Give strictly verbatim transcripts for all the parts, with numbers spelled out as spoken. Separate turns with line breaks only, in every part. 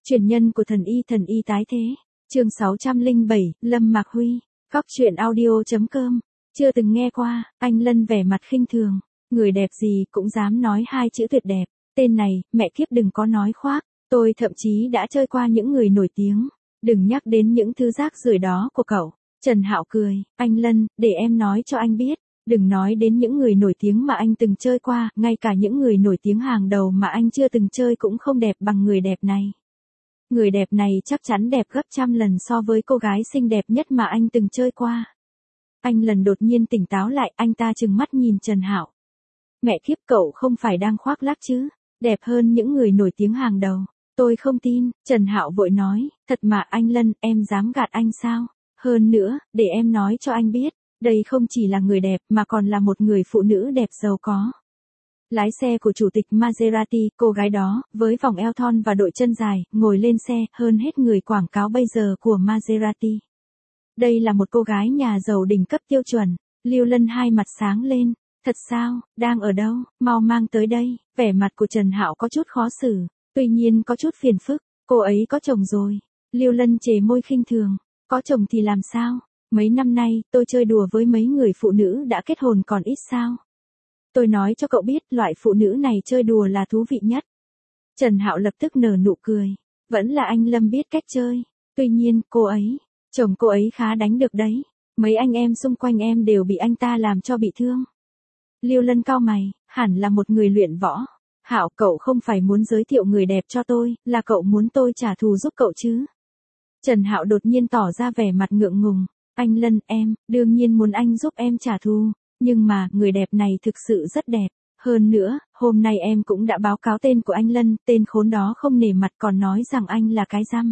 Truyền nhân của thần y thần y tái thế. Chương sáu trăm lẻ bảy, Lâm Mạc Huy. Cóc truyện audio chấm com. Chưa từng nghe qua, anh Lân vẻ mặt khinh thường. Người đẹp gì cũng dám nói hai chữ tuyệt đẹp. Tên này, mẹ kiếp đừng có nói khoác. Tôi thậm chí đã chơi qua những người nổi tiếng. Đừng nhắc đến những thứ rác rưởi đó của cậu. Trần Hạo cười, anh Lân, để em nói cho anh biết. Đừng nói đến những người nổi tiếng mà anh từng chơi qua, ngay cả những người nổi tiếng hàng đầu mà anh chưa từng chơi cũng không đẹp bằng người đẹp này. Người đẹp này chắc chắn đẹp gấp trăm lần so với cô gái xinh đẹp nhất mà anh từng chơi qua. Anh Lần đột nhiên tỉnh táo lại, anh ta trừng mắt nhìn Trần Hạo. Mẹ kiếp, cậu không phải đang khoác lác chứ? Đẹp hơn những người nổi tiếng hàng đầu. Tôi không tin, Trần Hạo vội nói, thật mà anh Lân, em dám gạt anh sao? Hơn nữa, để em nói cho anh biết, đây không chỉ là người đẹp mà còn là một người phụ nữ đẹp giàu có. Lái xe của chủ tịch Maserati, cô gái đó, với vòng eo thon và đội chân dài, ngồi lên xe, hơn hết người quảng cáo bây giờ của Maserati. Đây là một cô gái nhà giàu đỉnh cấp tiêu chuẩn. Lưu Lân hai mặt sáng lên. Thật sao, đang ở đâu, mau mang tới đây. Vẻ mặt của Trần Hạo có chút khó xử, tuy nhiên có chút phiền phức. Cô ấy có chồng rồi. Lưu Lân chề môi khinh thường. Có chồng thì làm sao? Mấy năm nay, tôi chơi đùa với mấy người phụ nữ đã kết hôn còn ít sao? Tôi nói cho cậu biết, loại phụ nữ này chơi đùa là thú vị nhất. Trần Hạo lập tức nở nụ cười. Vẫn là anh Lâm biết cách chơi. Tuy nhiên, cô ấy, chồng cô ấy khá đánh được đấy. Mấy anh em xung quanh em đều bị anh ta làm cho bị thương. Lưu Lân cau mày, hẳn là một người luyện võ. Hạo, cậu không phải muốn giới thiệu người đẹp cho tôi, là cậu muốn tôi trả thù giúp cậu chứ? Trần Hạo đột nhiên tỏ ra vẻ mặt ngượng ngùng. Anh Lân, em, đương nhiên muốn anh giúp em trả thù. Nhưng mà, người đẹp này thực sự rất đẹp. Hơn nữa, hôm nay em cũng đã báo cáo tên của anh Lân, tên khốn đó không nể mặt còn nói rằng anh là cái răm.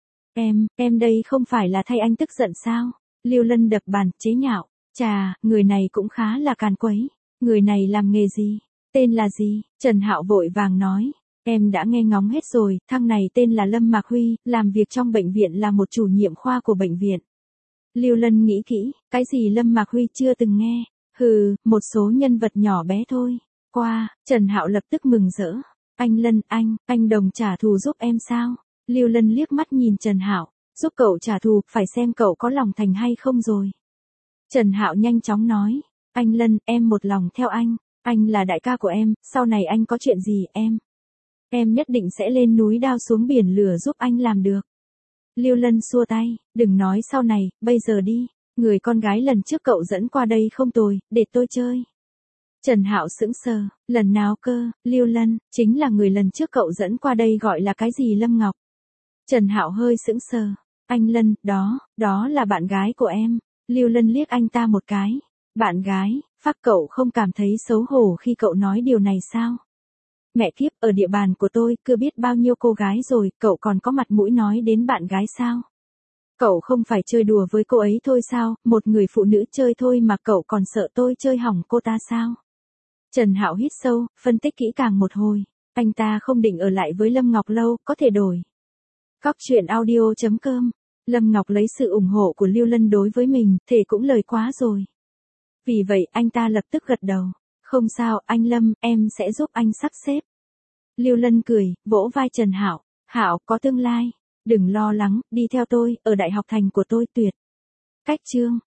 Em, em đây không phải là thay anh tức giận sao? Lưu Lân đập bàn, chế nhạo. Chà, người này cũng khá là càn quấy. Người này làm nghề gì? Tên là gì? Trần Hạo vội vàng nói. Em đã nghe ngóng hết rồi, thằng này tên là Lâm Mạc Huy, làm việc trong bệnh viện là một chủ nhiệm khoa của bệnh viện. Lưu Lân nghĩ kỹ, cái gì Lâm Mạc Huy chưa từng nghe? Hừ, một số nhân vật nhỏ bé thôi. Qua, Trần Hạo lập tức mừng rỡ. Anh Lân, anh, anh đồng trả thù giúp em sao? Lưu Lân liếc mắt nhìn Trần Hạo, giúp cậu trả thù, phải xem cậu có lòng thành hay không rồi. Trần Hạo nhanh chóng nói, anh Lân, em một lòng theo anh, anh là đại ca của em, sau này anh có chuyện gì em, em nhất định sẽ lên núi đao xuống biển lửa giúp anh làm được. Lưu Lân xua tay, đừng nói sau này, bây giờ đi, người con gái lần trước cậu dẫn qua đây không tồi, để tôi chơi. Trần Hạo sững sờ, lần nào cơ? Lưu Lân, chính là người lần trước cậu dẫn qua đây gọi là cái gì Lâm Ngọc. Trần Hạo hơi sững sờ, anh Lân, đó, đó là bạn gái của em. Lưu Lân liếc anh ta một cái. Bạn gái, phác, cậu không cảm thấy xấu hổ khi cậu nói điều này sao? Mẹ kiếp, ở địa bàn của tôi, cứ biết bao nhiêu cô gái rồi, cậu còn có mặt mũi nói đến bạn gái sao? Cậu không phải chơi đùa với cô ấy thôi sao, một người phụ nữ chơi thôi mà cậu còn sợ tôi chơi hỏng cô ta sao? Trần Hạo hít sâu, phân tích kỹ càng một hồi. Anh ta không định ở lại với Lâm Ngọc lâu, có thể đổi. Cóc truyện audio chấm com. Lâm Ngọc lấy sự ủng hộ của Lưu Lân đối với mình, thể cũng lời quá rồi. Vì vậy, anh ta lập tức gật đầu. Không sao, anh Lâm, em sẽ giúp anh sắp xếp. Lưu Lân cười, vỗ vai Trần Hạo. Hạo, có tương lai. Đừng lo lắng, đi theo tôi, ở đại học thành của tôi tuyệt. Cách chương.